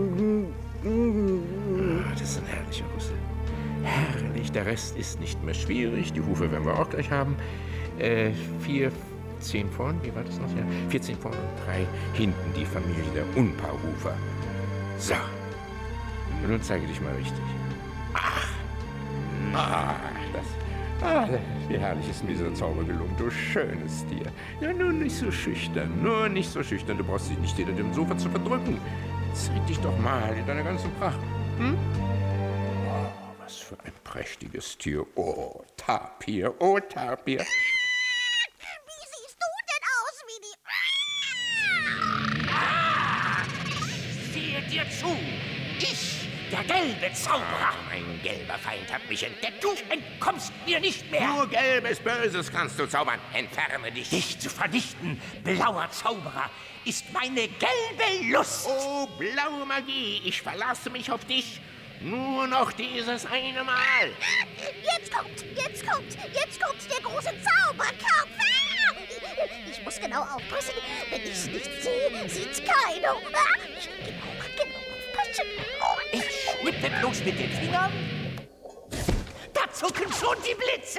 Ah, das ist ein herrlicher Rüssel. Herrlich. Der Rest ist nicht mehr schwierig. Die Hufe werden wir auch gleich haben. Äh, vier, zehn vorn. Wie war das noch? Ja, vierzehn vorn und drei hinten. Die Familie der Unpaarhufer. So. Und nun zeige dich mal richtig. Ach. Ah, das... Ah, wie herrlich ist mir dieser Zauber gelungen, du schönes Tier. Ja, nur nicht so schüchtern, nur nicht so schüchtern. Du brauchst dich nicht hinter dem Sofa zu verdrücken. Zeig dich doch mal in deiner ganzen Pracht. Hm? Oh, was für ein prächtiges Tier. Oh, Tapir, oh, Tapir. Wie siehst du denn aus, Willi? Ah, ich sehe dir zu. Ich, der gelbe Zauberer. Ein gelber Feind hat mich entdeckt. Du entkommst mir nicht mehr. Nur gelbes Böses kannst du zaubern. Entferne dich. Dich zu vernichten, blauer Zauberer, ist meine gelbe Lust. Oh, blaue Magie, ich verlasse mich auf dich. Nur noch dieses eine Mal. Jetzt kommt, jetzt kommt, jetzt kommt der große Zauberkampf. Ah! Ich muss genau aufpassen. Wenn ich es nicht sehe, sieht's keiner. Ah! Genau, genau aufpassen. Ich schnippe bloß mit den Fingern. Da zucken schon die Blitze.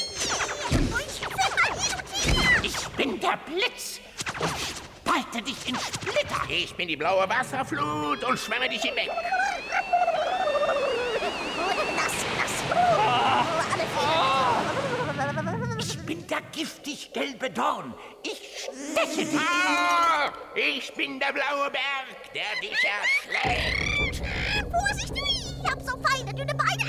Ich bin der Blitz und spalte dich in Splitter. Ich bin die blaue Wasserflut und schwemme dich hinweg. Lass, lass. Oh, alle Ich bin der giftig gelbe Dorn. Ich steche dich. Ah, ich bin der blaue Berg, der dich erschlägt. Vorsicht, ich hab so feine, dünne Beine.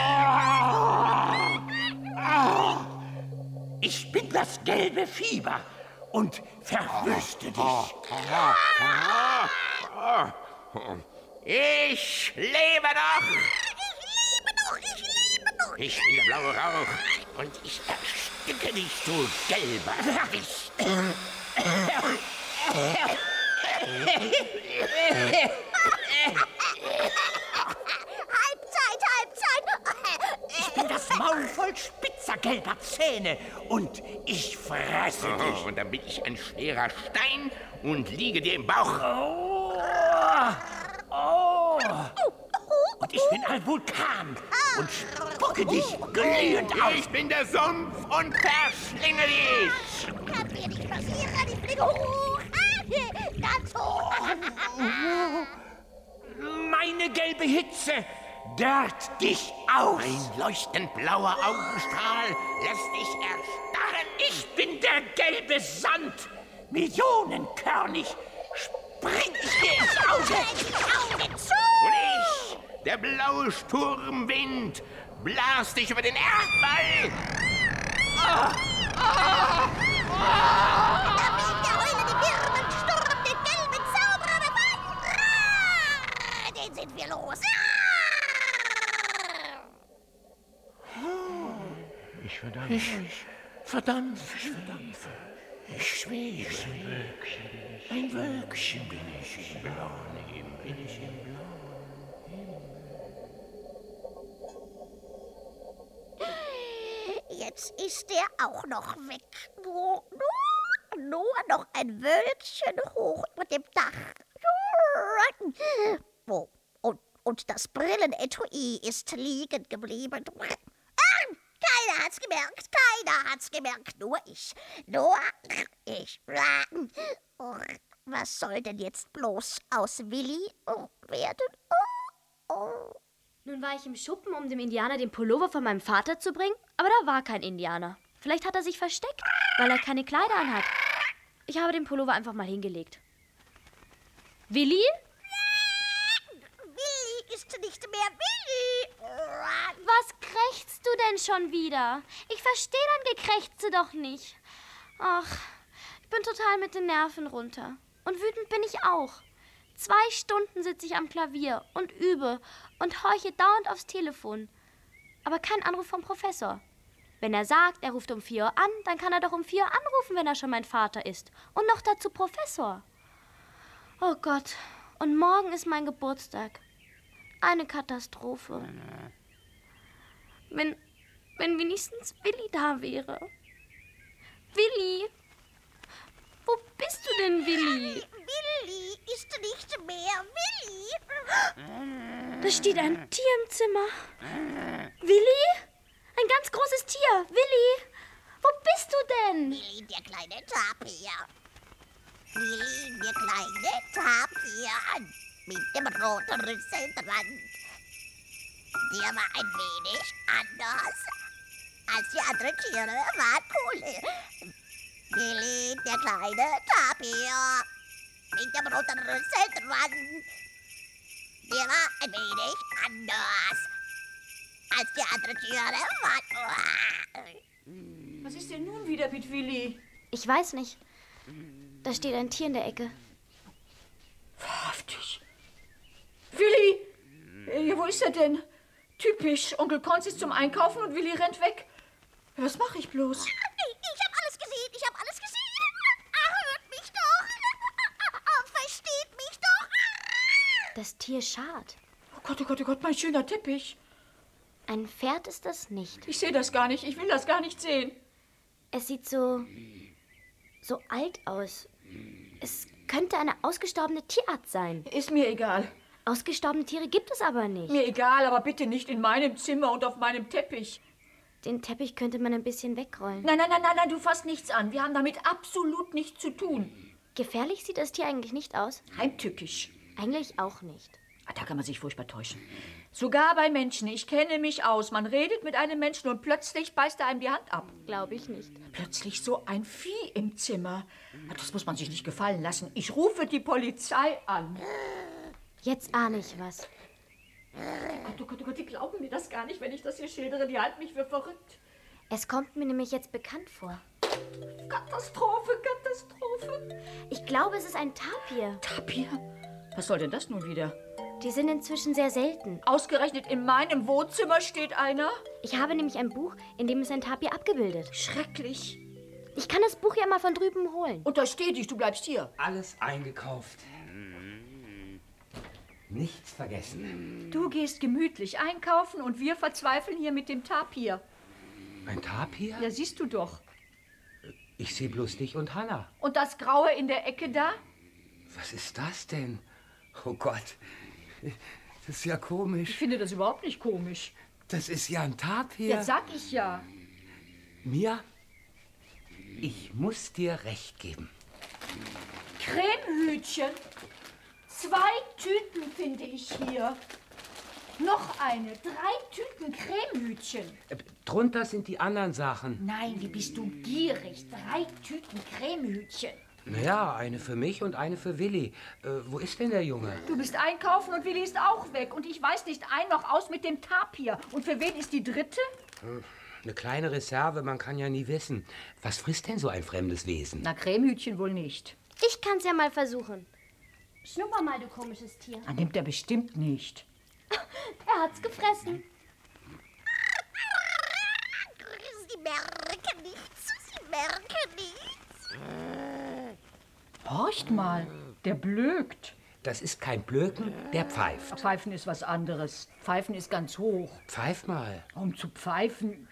Ich bin das gelbe Fieber und verwüste dich. Ich lebe noch! Ich lebe noch, ich lebe noch! Ich bin der blaue Rauch und ich ersticke dich, du gelber Wicht! Halbzeit, Halbzeit! Ich bin das Maul voll spitzer gelber Zähne und ich fresse dich. Oh, und dann bin ich ein schwerer Stein und liege dir im Bauch. Oh, oh. Und ich bin ein Vulkan und spucke dich glühend aus. Ich bin der Sumpf und verschlinge dich. Kann mir nicht passieren, ich fliege hoch! Ganz hoch! Meine gelbe Hitze dörrt dich aus. Ein leuchtend blauer Augenstrahl lässt dich erstarren. Ich bin der gelbe Sand. Millionenkörnig spring ich dir ins Auge. Augen zu! Und ich, der blaue Sturmwind, blas dich über den Erdball. Da weht der heulende Wirbelsturm den gelben Zauberer davon! Ah, den sind wir los! Ich verdampfe. Ich verdampfe. Ich verdampfe. Ich schwebe. Ein Wölkchen bin ich im blauen Himmel. Bin ich im blauen Himmel. Jetzt ist er auch noch weg. Nur, nur, nur noch ein Wölkchen hoch über dem Dach. Oh, und, und das Brillenetui ist liegen geblieben. Ah, keiner hat's gemerkt, keiner hat's gemerkt, nur ich, nur ich. Oh, was soll denn jetzt bloß aus Willi werden? Oh, oh. Nun war ich im Schuppen, um dem Indianer den Pullover von meinem Vater zu bringen, aber da war kein Indianer. Vielleicht hat er sich versteckt, weil er keine Kleider anhat. Ich habe den Pullover einfach mal hingelegt. Willi? Willi ist nicht mehr Willi. Was krächzt du denn schon wieder? Ich verstehe dein Gekrächze doch nicht. Ach, ich bin total mit den Nerven runter. Und wütend bin ich auch. Zwei Stunden sitze ich am Klavier und übe und horche dauernd aufs Telefon. Aber kein Anruf vom Professor. Wenn er sagt, er ruft um vier Uhr an, dann kann er doch um vier Uhr anrufen, wenn er schon mein Vater ist. Und noch dazu Professor. Oh Gott, und morgen ist mein Geburtstag. Eine Katastrophe. Wenn, wenn wenigstens Willi da wäre. Willi? Wo bist du denn, Willi? Willi ist nicht mehr Willi. Da steht ein Tier im Zimmer. Willi? Ein ganz großes Tier. Willi? Wo bist du denn? Willi, der kleine Tapir. Willi, der kleine Tapir. Mit dem roten Rüsselrand. Der war ein wenig anders als die anderen Tiere. War cool. Willi, der kleine Tapir. Mit dem roten Rüsselrand. Der war ein wenig anders als die anderen Tiere. War... Was ist denn nun wieder mit Willi? Ich weiß nicht. Da steht ein Tier in der Ecke. Wahrhaftig. Willi! Ja, wo ist er denn? Typisch. Onkel Konz ist zum Einkaufen und Willi rennt weg. Was mache ich bloß? Ich, ich habe alles gesehen, ich habe alles gesehen. Er hört mich doch. Er versteht mich doch. Das Tier schart. Oh Gott, oh Gott, oh Gott, mein schöner Teppich. Ein Pferd ist das nicht. Ich sehe das gar nicht. Ich will das gar nicht sehen. Es sieht so... so alt aus. Es könnte eine ausgestorbene Tierart sein. Ist mir egal. Ausgestorbene Tiere gibt es aber nicht. Mir egal, aber bitte nicht in meinem Zimmer und auf meinem Teppich. Den Teppich könnte man ein bisschen wegrollen. Nein, nein, nein, nein, nein, du fasst nichts an. Wir haben damit absolut nichts zu tun. Gefährlich sieht das Tier eigentlich nicht aus. Heimtückisch. Eigentlich auch nicht. Ah, da kann man sich furchtbar täuschen. Sogar bei Menschen. Ich kenne mich aus. Man redet mit einem Menschen und plötzlich beißt er einem die Hand ab. Glaube ich nicht. Plötzlich so ein Vieh im Zimmer. Das muss man sich nicht gefallen lassen. Ich rufe die Polizei an. Jetzt ahne ich was. Oh Gott, oh Gott, die glauben mir das gar nicht, wenn ich das hier schildere. Die halten mich für verrückt. Es kommt mir nämlich jetzt bekannt vor. Katastrophe, Katastrophe. Ich glaube, es ist ein Tapir. Tapir? Was soll denn das nun wieder? Die sind inzwischen sehr selten. Ausgerechnet in meinem Wohnzimmer steht einer? Ich habe nämlich ein Buch, in dem ist ein Tapir abgebildet. Schrecklich. Ich kann das Buch ja mal von drüben holen. Untersteh dich, du bleibst hier. Alles eingekauft. Nichts vergessen. Du gehst gemütlich einkaufen und wir verzweifeln hier mit dem Tapir. Ein Tapir? Ja, siehst du doch. Ich sehe bloß dich und Hanna. Und das Graue in der Ecke da? Was ist das denn? Oh Gott, das ist ja komisch. Ich finde das überhaupt nicht komisch. Das ist ja ein Tapir. Ja, sag ich ja. Mia, ich muss dir recht geben. Cremehütchen. Zwei Tüten finde ich hier. Noch eine. Drei Tüten Cremehütchen. Äh, drunter sind die anderen Sachen. Nein, wie bist du gierig. Drei Tüten Cremehütchen. Naja, eine für mich und eine für Willi. Äh, wo ist denn der Junge? Du bist einkaufen und Willi ist auch weg. Und ich weiß nicht ein noch aus mit dem Tapir. Und für wen ist die dritte? Hm, eine kleine Reserve, man kann ja nie wissen. Was frisst denn so ein fremdes Wesen? Na, Cremehütchen wohl nicht. Ich kann's ja mal versuchen. Schnupper mal, du komisches Tier. Ah, nimmt er bestimmt nicht. Er hat's gefressen. Sie merken nichts, Sie merken nichts. Horcht mal, der blökt. Das ist kein Blöken, der pfeift. Pfeifen ist was anderes. Pfeifen ist ganz hoch. Pfeif mal. Um zu pfeifen,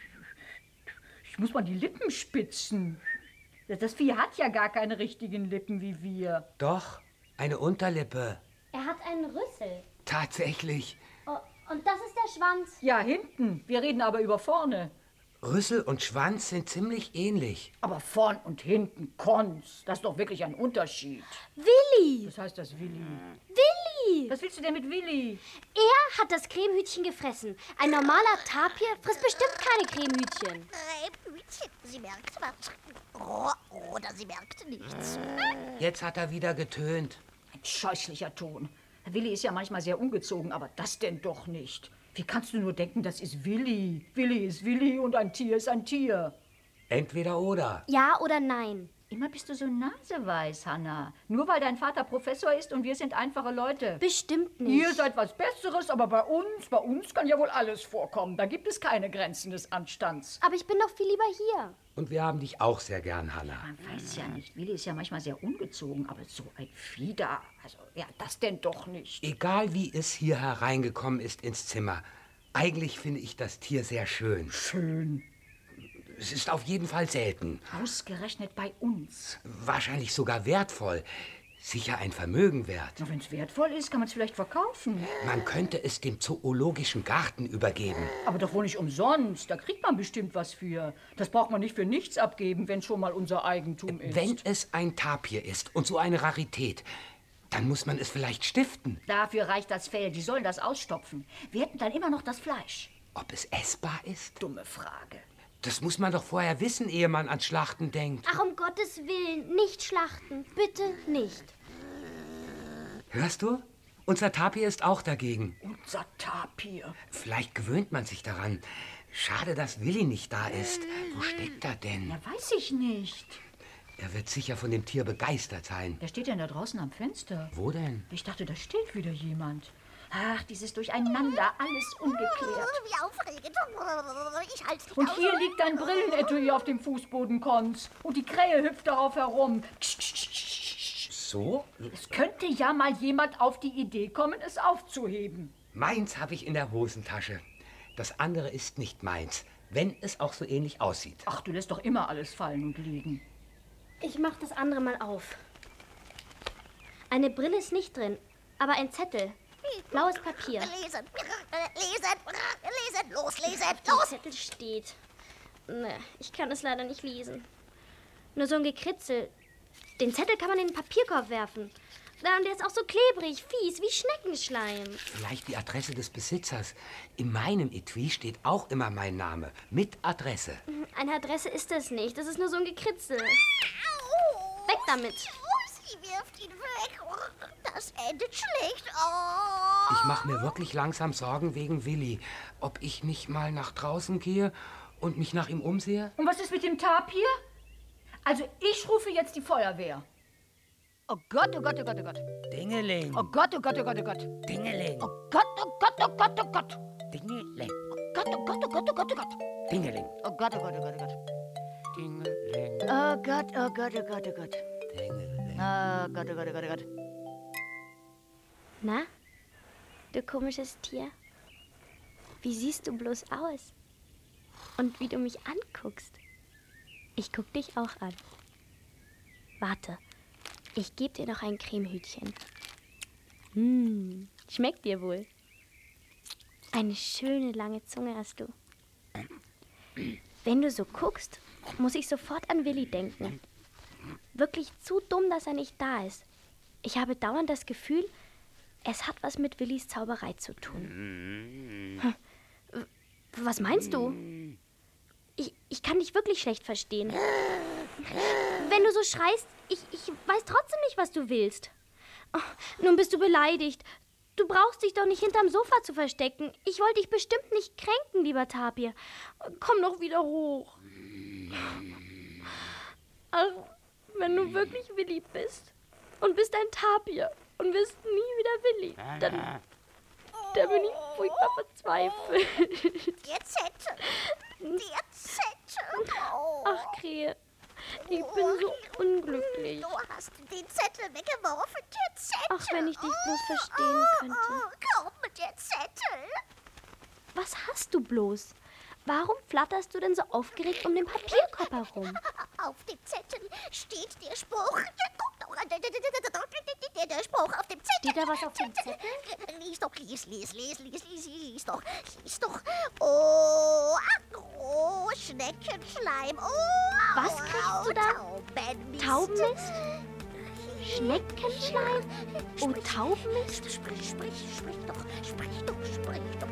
ich muss mal die Lippen spitzen. Das Vieh hat ja gar keine richtigen Lippen wie wir. Doch, eine Unterlippe. Er hat einen Rüssel. Tatsächlich. Oh, und das ist der Schwanz. Ja, hinten. Wir reden aber über vorne. Rüssel und Schwanz sind ziemlich ähnlich. Aber vorn und hinten, Konz. Das ist doch wirklich ein Unterschied. Willi! Was heißt das, Willi? Willi! Was willst du denn mit Willi? Er hat das Cremehütchen gefressen. Ein normaler Tapir frisst bestimmt keine Cremehütchen. Cremehütchen, Sie merkt was. Oh, oder Sie merkt nichts. Jetzt hat er wieder getönt. Ein scheußlicher Ton. Willi ist ja manchmal sehr ungezogen, aber das denn doch nicht. Wie kannst du nur denken, das ist Willi? Willi ist Willi und ein Tier ist ein Tier. Entweder oder. Ja oder nein? Immer bist du so naseweiß, Hanna. Nur weil dein Vater Professor ist und wir sind einfache Leute. Bestimmt nicht. Ihr seid was Besseres, aber bei uns, bei uns kann ja wohl alles vorkommen. Da gibt es keine Grenzen des Anstands. Aber ich bin doch viel lieber hier. Und wir haben dich auch sehr gern, Hanna. Man weiß ja nicht. Willi ist ja manchmal sehr ungezogen, aber so ein Vieh da, also, ja, das denn doch nicht. Egal wie es hier hereingekommen ist ins Zimmer, eigentlich finde ich das Tier sehr schön. Schön. Es ist auf jeden Fall selten. Ausgerechnet bei uns. Wahrscheinlich sogar wertvoll. Sicher ein Vermögen wert. Wenn es wertvoll ist, kann man es vielleicht verkaufen. Man könnte es dem Zoologischen Garten übergeben. Aber doch wohl nicht umsonst. Da kriegt man bestimmt was für. Das braucht man nicht für nichts abgeben, wenn schon mal unser Eigentum ist. Wenn es ein Tapir ist und so eine Rarität, dann muss man es vielleicht stiften. Dafür reicht das Fell. Die sollen das ausstopfen. Wir hätten dann immer noch das Fleisch. Ob es essbar ist? Dumme Frage. Das muss man doch vorher wissen, ehe man ans Schlachten denkt. Ach, um Gottes Willen, nicht schlachten. Bitte nicht. Hörst du? Unser Tapir ist auch dagegen. Unser Tapir. Vielleicht gewöhnt man sich daran. Schade, dass Willi nicht da ist. Wo steckt er denn? Ja, weiß ich nicht. Er wird sicher von dem Tier begeistert sein. Wer steht denn da draußen am Fenster? Wo denn? Ich dachte, da steht wieder jemand. Ach, dieses Durcheinander, alles ungeklärt. Oh, wie aufregend. Ich halte nicht Und aus. hier liegt ein Brillenetui auf dem Fußboden, Konz. Und die Krähe hüpft darauf herum. So? Es könnte ja mal jemand auf die Idee kommen, es aufzuheben. Meins habe ich in der Hosentasche. Das andere ist nicht meins, wenn es auch so ähnlich aussieht. Ach, du lässt doch immer alles fallen und liegen. Ich mach das andere mal auf. Eine Brille ist nicht drin, aber ein Zettel. Blaues Papier. Lesen, lesen, lesen, los, lesen, Auf los. dem Zettel steht. Ne, ich kann es leider nicht lesen. Nur so ein Gekritzel. Den Zettel kann man in den Papierkorb werfen. Ja, und der ist auch so klebrig, fies, wie Schneckenschleim. Vielleicht die Adresse des Besitzers. In meinem Etui steht auch immer mein Name. Mit Adresse. Eine Adresse ist das nicht. Das ist nur so ein Gekritzel. Weg damit. Oh, sie wirft ihn weg. Oh, das endet schlecht. Oh. Ich mache mir wirklich langsam Sorgen wegen Willi. Ob ich nicht mal nach draußen gehe und mich nach ihm umsehe? Und was ist mit dem Tapir? Also, ich rufe jetzt die Feuerwehr. Oh Gott, oh Gott, oh Gott, oh Gott. Dingeling. Oh Gott, oh Gott, oh Gott, oh Gott. Dingeling. Oh Gott, oh Gott, oh Gott, oh Gott. Dingeling. Oh Gott, oh Gott, oh Gott, oh Gott, oh Gott. Dingeling. Oh Gott, oh Gott, oh Gott, oh Gott. Dingeling. Oh Gott, oh Gott, oh Gott, oh Gott. Dingeling. Oh Gott, oh Gott, oh Gott, oh Gott. Na, du komisches Tier? Wie siehst du bloß aus? Und wie du mich anguckst? Ich guck dich auch an. Warte, ich geb dir noch ein Cremehütchen. Hm, schmeckt dir wohl. Eine schöne lange Zunge hast du. Wenn du so guckst, muss ich sofort an Willi denken. Wirklich zu dumm, dass er nicht da ist. Ich habe dauernd das Gefühl, es hat was mit Willis Zauberei zu tun. Hm. Was meinst du? Ich, ich kann dich wirklich schlecht verstehen. Wenn du so schreist, ich, ich weiß trotzdem nicht, was du willst. Oh, nun bist du beleidigt. Du brauchst dich doch nicht hinterm Sofa zu verstecken. Ich wollte dich bestimmt nicht kränken, lieber Tapir. Komm doch wieder hoch. Ach, wenn du wirklich Willi bist und bist ein Tapir und wirst nie wieder Willi, dann, dann bin ich furchtbar verzweifelt. Der Zettel. Der Zettel. Oh. Ach, Krähe, ich bin so unglücklich. Du hast den Zettel weggeworfen, der Zettel. Ach, wenn ich dich bloß verstehen könnte. Oh, komm mit der Zettel. Was hast du bloß? Warum flatterst du denn so aufgeregt um den Papierkorb herum? Auf dem Zettel steht der Spruch. Guck doch, der, der, der, der Spruch auf dem Zettel. Steht da was auf dem Zettel? Lies doch, lies, lies, lies, lies, lies, lies doch, lies doch. Oh, oh, Schneckenschleim. Oh, Was kriegst du da? Taubenmist. Taubenmist? Schneckenschleim? Oh, Taubenmist? Sprich, sprich, sprich doch, sprich doch, sprich doch.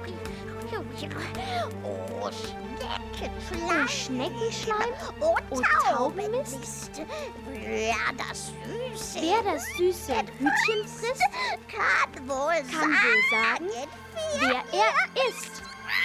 Oh, Schneckenschleim. Oh, Schneckenschleim? Oh, Oh, Taubenmist. Taubenmist? Wer das Süße. Wer das süße Hütchen frisst, Kann wohl kann sagen, wohl sagen, wer er ist.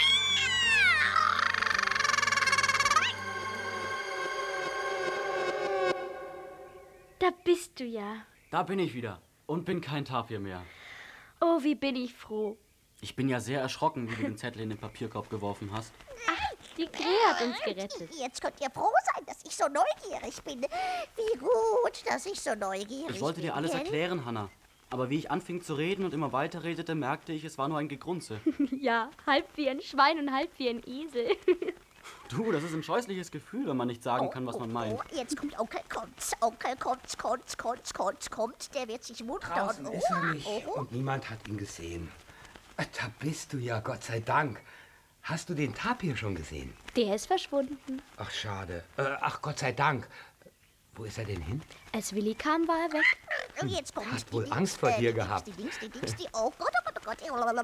Da bist du ja. Da bin ich wieder und bin kein Tapir mehr. Oh, wie bin ich froh. Ich bin ja sehr erschrocken, wie du den Zettel in den Papierkorb geworfen hast. Die Krähe hat uns gerettet. Jetzt könnt ihr froh sein, dass ich so neugierig bin. Wie gut, dass ich so neugierig bin. Ich wollte dir alles gell? erklären, Hanna. Aber wie ich anfing zu reden und immer weiter redete, merkte ich, es war nur ein Gegrunze. Ja, halb wie ein Schwein und halb wie ein Esel. Du, das ist ein scheußliches Gefühl, wenn man nicht sagen kann, was man meint. Oh, jetzt kommt Onkel, kommt, Onkel, kommt, kommt, kommt, kommt, kommt. Der wird sich wundern. Draußen ist er nicht Oh, oh. und niemand hat ihn gesehen. Da bist du ja, Gott sei Dank. Hast du den Tapir schon gesehen? Der ist verschwunden. Ach, schade. Äh, ach, Gott sei Dank. Wo ist er denn hin? Als Willi kam, war er weg. Und jetzt kommt Hat die wohl Dings, Angst vor äh, dir die gehabt. Dings, die Dings, die Dings, die, oh Gott, oh Gott, oh Gott.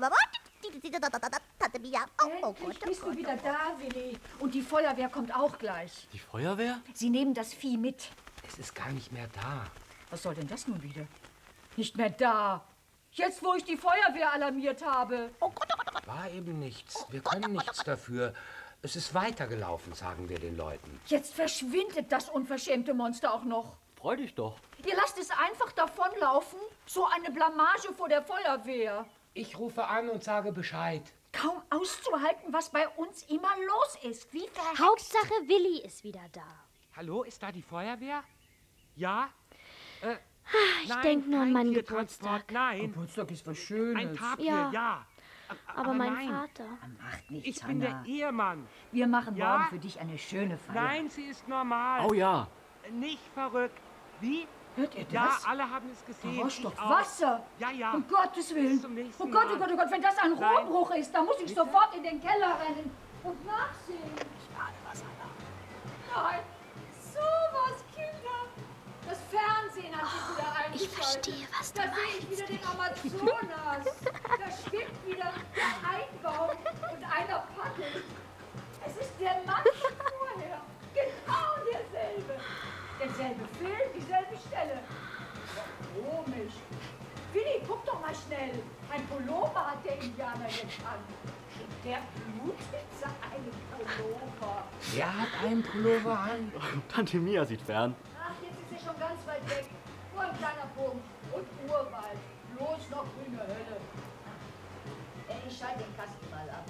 Tante Mia, oh, oh Gott, Endlich oh bist du Gott. wieder da, Willi. Und die Feuerwehr kommt auch gleich. Die Feuerwehr? Sie nehmen das Vieh mit. Es ist gar nicht mehr da. Was soll denn das nun wieder? Nicht mehr da. Jetzt, wo ich die Feuerwehr alarmiert habe. War eben nichts. Wir können nichts dafür. Es ist weitergelaufen, sagen wir den Leuten. Jetzt verschwindet das unverschämte Monster auch noch. Freu dich doch. Ihr lasst es einfach davonlaufen. So eine Blamage vor der Feuerwehr. Ich rufe an und sage Bescheid. Kaum auszuhalten, was bei uns immer los ist. Wie verhext. Hauptsache, Willi ist wieder da. Hallo, ist da die Feuerwehr? Ja? Äh, Ich nein, denke nur an kein meinen Tiertransport, Geburtstag. Nein, Geburtstag ist was Schönes. ein Tapir, Ja. ja. Aber mein nein. Vater. Macht nichts, Ich bin der Ehemann. Wir machen Ja? morgen für dich eine schöne Feier. Nein, sie ist normal. Oh ja. Nicht verrückt. Wie? Hört ihr das? Ja, alle haben es gesehen. Da rauscht doch Ich auch. Wasser. Ja, ja. Um Gottes Willen. Bis zum nächsten Oh Gott, oh Mal. Gott, oh Gott, wenn das ein Nein. Rohrbruch ist, dann muss ich sofort in den Keller rennen und nachsehen. Nein, sowas, Kinder. Das Fernsehen hat sich wieder eingeschaltet. Ich verstehe, was du Da sehe ich wieder den Amazonas. Da schwimmt wieder der Einbaum und einer paddelt. Es ist der Mann von vorher. Genau derselbe. Derselbe Film, dieselbe Stelle. Komisch. Willi, guck doch mal schnell. Ein Pullover hat der Indianer jetzt an. Der Blutwitzer einen Pullover. Wer hat einen Pullover an? Tante Mia sieht fern. Ach, jetzt ist er schon ganz weit weg. Nur ein kleiner Punkt und Urwald. Los noch grüne Hölle. Äh, Ich schalte den Kasten mal ab.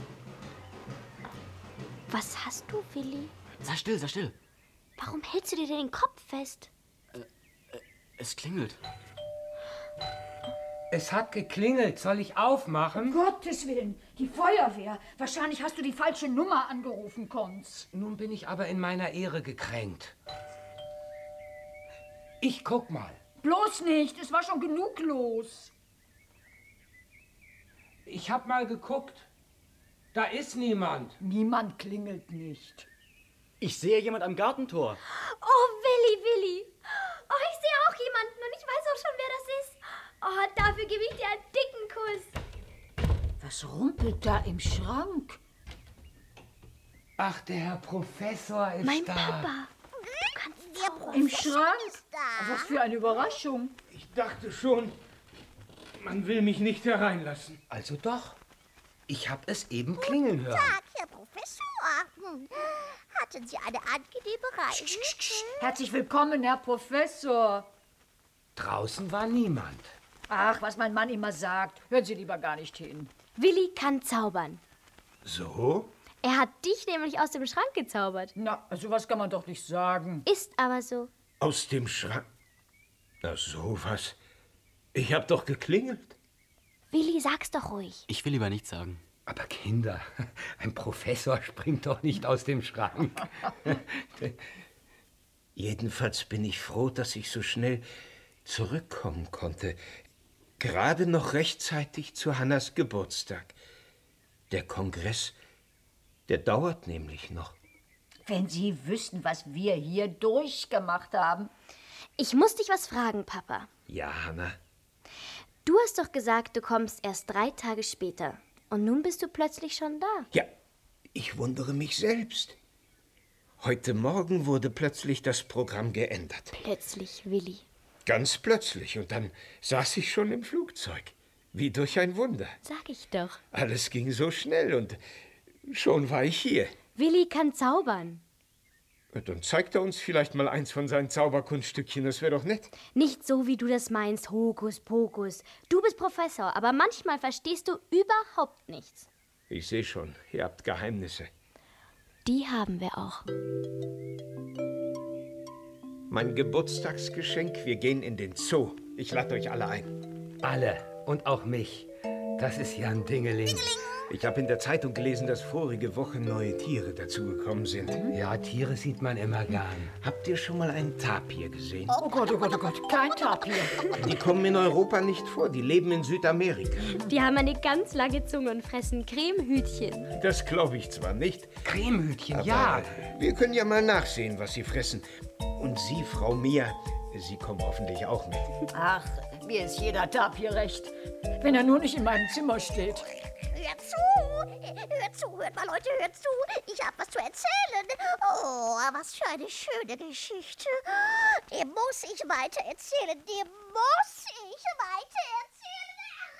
Was hast du, Willi? Sei still, sei still. Warum hältst du dir denn den Kopf fest? Es klingelt. Es hat geklingelt. Soll ich aufmachen? Um Gottes Willen, die Feuerwehr. Wahrscheinlich hast du die falsche Nummer angerufen, Konz. Nun bin ich aber in meiner Ehre gekränkt. Ich guck mal. Bloß nicht, es war schon genug los. Ich hab mal geguckt. Da ist niemand. Niemand klingelt nicht. Ich sehe jemand am Gartentor. Oh, Willi, Willi. Oh, ich sehe auch jemanden und ich weiß auch schon, wer das ist. Oh, dafür gebe ich dir einen dicken Kuss. Was rumpelt da im Schrank? Ach, der Herr Professor ist Mein da. Papa. Der Professor Im Schrank? ist da. Was für eine Überraschung. Ich dachte schon, man will mich nicht hereinlassen. Also doch. Ich hab es eben klingeln hören. Tag, Herr Professor. Hm. Hatten Sie eine angenehme Reise? Herzlich willkommen, Herr Professor. Draußen war niemand. Ach, was mein Mann immer sagt. Hören Sie lieber gar nicht hin. Willi kann zaubern. So? Er hat dich nämlich aus dem Schrank gezaubert. Na, sowas kann man doch nicht sagen. Ist aber so. Aus dem Schrank? Na sowas. Ich hab doch geklingelt. Willi, sag's doch ruhig. Ich will lieber nichts sagen. Aber Kinder, ein Professor springt doch nicht aus dem Schrank. Jedenfalls bin ich froh, dass ich so schnell zurückkommen konnte. Gerade noch rechtzeitig zu Hannas Geburtstag. Der Kongress, der dauert nämlich noch. Wenn Sie wüssten, was wir hier durchgemacht haben. Ich muss dich was fragen, Papa. Ja, Hanna. Du hast doch gesagt, du kommst erst drei Tage später. Und nun bist du plötzlich schon da. Ja, ich wundere mich selbst. Heute Morgen wurde plötzlich das Programm geändert. Plötzlich, Willi. Ganz plötzlich. Und dann saß ich schon im Flugzeug. Wie durch ein Wunder. Sag ich doch. Alles ging so schnell und schon war ich hier. Willi kann zaubern. Dann zeigt er uns vielleicht mal eins von seinen Zauberkunststückchen, das wäre doch nett. Nicht so, wie du das meinst, Hokus Pokus. Du bist Professor, aber manchmal verstehst du überhaupt nichts. Ich sehe schon, ihr habt Geheimnisse. Die haben wir auch. Mein Geburtstagsgeschenk, wir gehen in den Zoo. Ich lade euch alle ein. Alle. Und auch mich. Das ist ja ein Dingeling. Ich habe in der Zeitung gelesen, dass vorige Woche neue Tiere dazugekommen sind. Ja, Tiere sieht man immer gern. Habt ihr schon mal einen Tapir gesehen? Oh Gott, oh Gott, oh Gott, kein Tapir. Die kommen in Europa nicht vor, die leben in Südamerika. Die haben eine ganz lange Zunge und fressen Cremehütchen. Das glaube ich zwar nicht. Cremehütchen, aber ja. Wir können ja mal nachsehen, was sie fressen. Und Sie, Frau Mia, Sie kommen hoffentlich auch mit. Ach, mir ist jeder Tapir recht. Wenn er nur nicht in meinem Zimmer steht. Hört zu! Hört zu, hört mal, Leute, hört zu! Ich hab was zu erzählen! Oh, was für eine schöne Geschichte! Die muss ich weiter erzählen! Die muss ich weiter erzählen!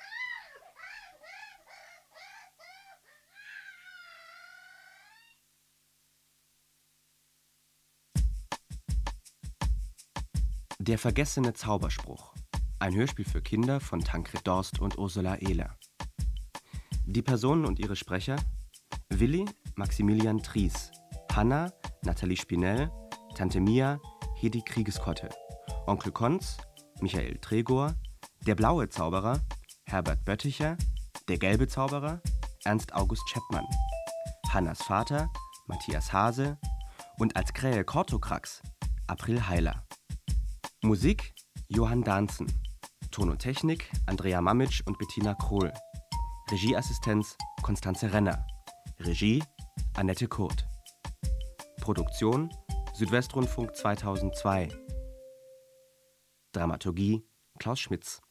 Der vergessene Zauberspruch. Ein Hörspiel für Kinder von Tancred Dorst und Ursula Ehler. Die Personen und ihre Sprecher: Willi, Maximilian Tries, Hanna, Nathalie Spinell, Tante Mia, Hedi Kriegeskotte, Onkel Konz, Michael Tregor, der blaue Zauberer, Herbert Bötticher, der gelbe Zauberer, Ernst August Chapman, Hannas Vater, Matthias Hase und als Krähe Kortokrax, April Heiler. Musik: Johann Dahnsen. Ton und Technik: Andrea Mamitsch und Bettina Krohl. Regieassistenz: Konstanze Renner. Regie: Annette Kurt. Produktion: Südwestrundfunk zweitausendzwei. Dramaturgie: Klaus Schmitz.